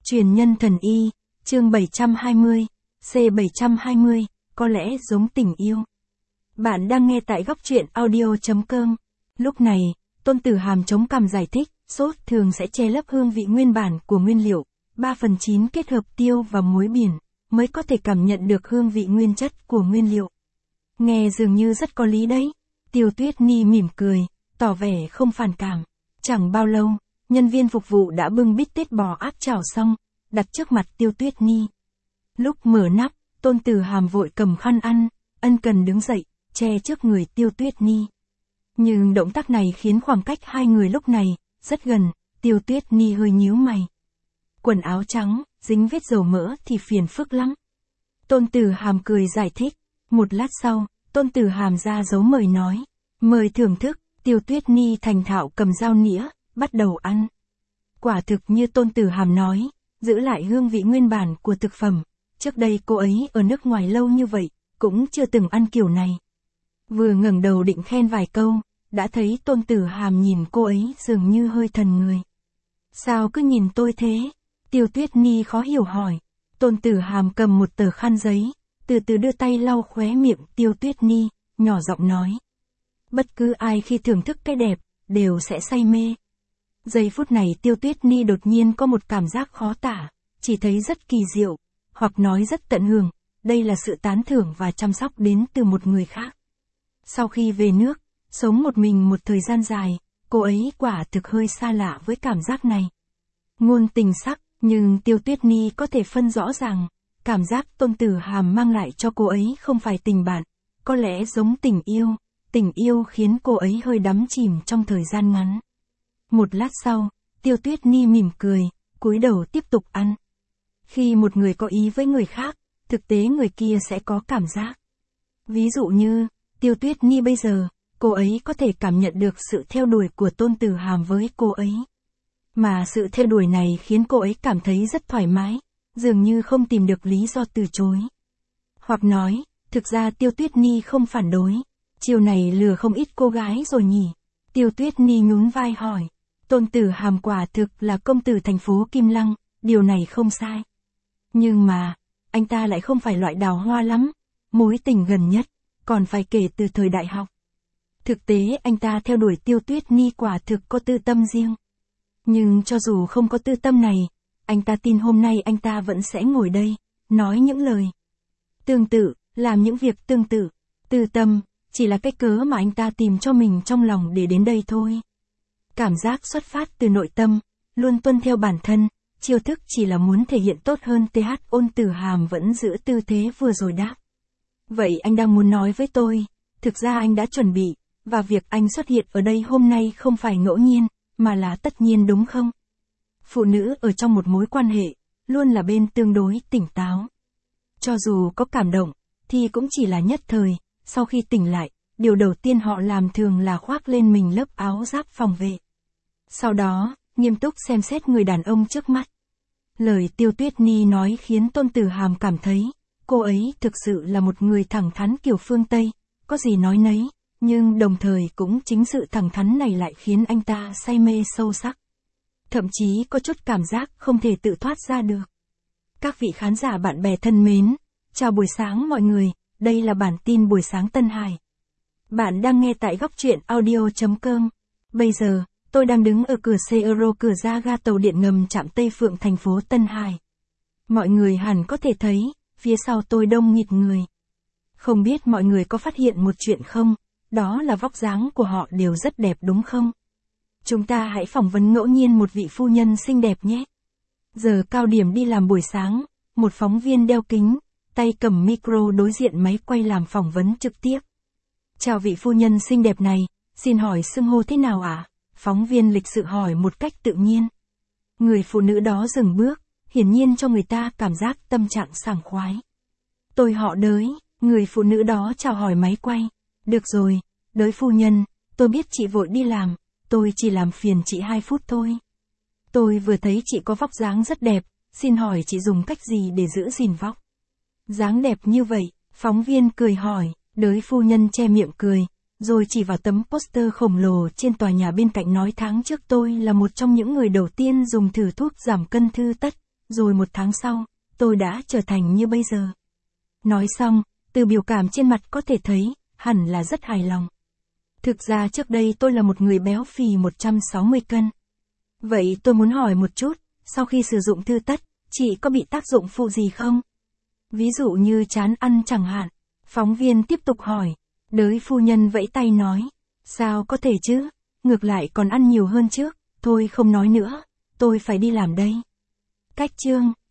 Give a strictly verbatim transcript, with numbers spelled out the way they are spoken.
Truyền nhân thần y, chương bảy trăm hai mươi, C bảy trăm hai mươi, có lẽ giống tình yêu. Bạn đang nghe tại góc truyện audio.com. Lúc này, Tôn Tử Hàm chống cằm giải thích, sốt thường sẽ che lấp hương vị nguyên bản của nguyên liệu, ba phần chín kết hợp tiêu và muối biển, mới có thể cảm nhận được hương vị nguyên chất của nguyên liệu. Nghe dường như rất có lý đấy. Tiêu Tuyết Ni mỉm cười, tỏ vẻ không phản cảm. Chẳng bao lâu, nhân viên phục vụ đã bưng bít tết bò áp chảo xong, đặt trước mặt Tiêu Tuyết Ni. Lúc mở nắp, Tôn Tử Hàm vội cầm khăn ăn, ân cần đứng dậy, che trước người Tiêu Tuyết Ni. Nhưng động tác này khiến khoảng cách hai người lúc này rất gần, Tiêu Tuyết Ni hơi nhíu mày. Quần áo trắng, dính vết dầu mỡ thì phiền phức lắm. Tôn Tử Hàm cười giải thích. Một lát sau, Tôn Tử Hàm ra dấu mời nói. Mời thưởng thức. Tiêu Tuyết Ni thành thạo cầm dao nĩa, bắt đầu ăn. Quả thực như Tôn Tử Hàm nói, giữ lại hương vị nguyên bản của thực phẩm. Trước đây cô ấy ở nước ngoài lâu như vậy, cũng chưa từng ăn kiểu này. Vừa ngẩng đầu định khen vài câu, đã thấy Tôn Tử Hàm nhìn cô ấy dường như hơi thần người. Sao cứ nhìn tôi thế? Tiêu Tuyết Ni khó hiểu hỏi. Tôn Tử Hàm cầm một tờ khăn giấy, từ từ đưa tay lau khóe miệng Tiêu Tuyết Ni, nhỏ giọng nói. Bất cứ ai khi thưởng thức cái đẹp, đều sẽ say mê. Giây phút này Tiêu Tuyết Ni đột nhiên có một cảm giác khó tả, chỉ thấy rất kỳ diệu, hoặc nói rất tận hưởng, đây là sự tán thưởng và chăm sóc đến từ một người khác. Sau khi về nước, sống một mình một thời gian dài, cô ấy quả thực hơi xa lạ với cảm giác này. Ngôn tình sắc, nhưng Tiêu Tuyết Ni có thể phân rõ ràng, cảm giác Tôn Tử Hàm mang lại cho cô ấy không phải tình bạn, có lẽ giống tình yêu. Tình yêu khiến cô ấy hơi đắm chìm trong thời gian ngắn. Một lát sau, Tiêu Tuyết Ni mỉm cười, cúi đầu tiếp tục ăn. Khi một người có ý với người khác, thực tế người kia sẽ có cảm giác. Ví dụ như, Tiêu Tuyết Ni bây giờ, cô ấy có thể cảm nhận được sự theo đuổi của Tôn Tử Hàm với cô ấy. Mà sự theo đuổi này khiến cô ấy cảm thấy rất thoải mái, dường như không tìm được lý do từ chối. Hoặc nói, thực ra Tiêu Tuyết Ni không phản đối. Chiều này lừa không ít cô gái rồi nhỉ? Tiêu Tuyết Ni nhún vai hỏi. Tôn Tử Hàm quả thực là công tử thành phố Kim Lăng, điều này không sai. Nhưng mà, anh ta lại không phải loại đào hoa lắm. Mối tình gần nhất, còn phải kể từ thời đại học. Thực tế anh ta theo đuổi Tiêu Tuyết Ni quả thực có tư tâm riêng. Nhưng cho dù không có tư tâm này, anh ta tin hôm nay anh ta vẫn sẽ ngồi đây, nói những lời tương tự, làm những việc tương tự. Tư tâm chỉ là cái cớ mà anh ta tìm cho mình trong lòng để đến đây thôi. Cảm giác xuất phát từ nội tâm, luôn tuân theo bản thân, chiêu thức chỉ là muốn thể hiện tốt hơn. Th Ôn Tử Hàm vẫn giữ tư thế vừa rồi đáp. Vậy anh đang muốn nói với tôi, thực ra anh đã chuẩn bị, và việc anh xuất hiện ở đây hôm nay không phải ngẫu nhiên, mà là tất nhiên đúng không? Phụ nữ ở trong một mối quan hệ, luôn là bên tương đối tỉnh táo. Cho dù có cảm động, thì cũng chỉ là nhất thời. Sau khi tỉnh lại, điều đầu tiên họ làm thường là khoác lên mình lớp áo giáp phòng vệ. Sau đó, nghiêm túc xem xét người đàn ông trước mắt. Lời Tiêu Tuyết Ni nói khiến Tôn Tử Hàm cảm thấy, cô ấy thực sự là một người thẳng thắn kiểu phương Tây, có gì nói nấy, nhưng đồng thời cũng chính sự thẳng thắn này lại khiến anh ta say mê sâu sắc. Thậm chí có chút cảm giác không thể tự thoát ra được. Các vị khán giả bạn bè thân mến, chào buổi sáng mọi người. Đây là bản tin buổi sáng Tân Hải. Bạn đang nghe tại góc truyện audio.com. Bây giờ, tôi đang đứng ở cửa C Euro cửa ra ga tàu điện ngầm trạm Tây Phượng thành phố Tân Hải. Mọi người hẳn có thể thấy, phía sau tôi đông nghịt người. Không biết mọi người có phát hiện một chuyện không, đó là vóc dáng của họ đều rất đẹp đúng không? Chúng ta hãy phỏng vấn ngẫu nhiên một vị phu nhân xinh đẹp nhé. Giờ cao điểm đi làm buổi sáng, một phóng viên đeo kính, tay cầm micro đối diện máy quay làm phỏng vấn trực tiếp. Chào vị phu nhân xinh đẹp này, xin hỏi xưng hô thế nào ạ? À? Phóng viên lịch sự hỏi một cách tự nhiên. Người phụ nữ đó dừng bước, hiển nhiên cho người ta cảm giác tâm trạng sảng khoái. Tôi họ Đới, người phụ nữ đó chào hỏi máy quay. Được rồi, Đới phu nhân, tôi biết chị vội đi làm, tôi chỉ làm phiền chị hai phút thôi. Tôi vừa thấy chị có vóc dáng rất đẹp, xin hỏi chị dùng cách gì để giữ gìn vóc? Dáng đẹp như vậy, phóng viên cười hỏi, Đới phu nhân che miệng cười, rồi chỉ vào tấm poster khổng lồ trên tòa nhà bên cạnh nói tháng trước tôi là một trong những người đầu tiên dùng thử thuốc giảm cân Thư Tất, rồi một tháng sau, tôi đã trở thành như bây giờ. Nói xong, từ biểu cảm trên mặt có thể thấy, hẳn là rất hài lòng. Thực ra trước đây tôi là một người béo phì một trăm sáu mươi cân. Vậy tôi muốn hỏi một chút, sau khi sử dụng Thư Tất, chị có bị tác dụng phụ gì không? Ví dụ như chán ăn chẳng hạn. Phóng viên tiếp tục hỏi. Đới phu nhân vẫy tay nói. Sao có thể chứ? Ngược lại còn ăn nhiều hơn trước. Thôi không nói nữa. Tôi phải đi làm đây. Cách chương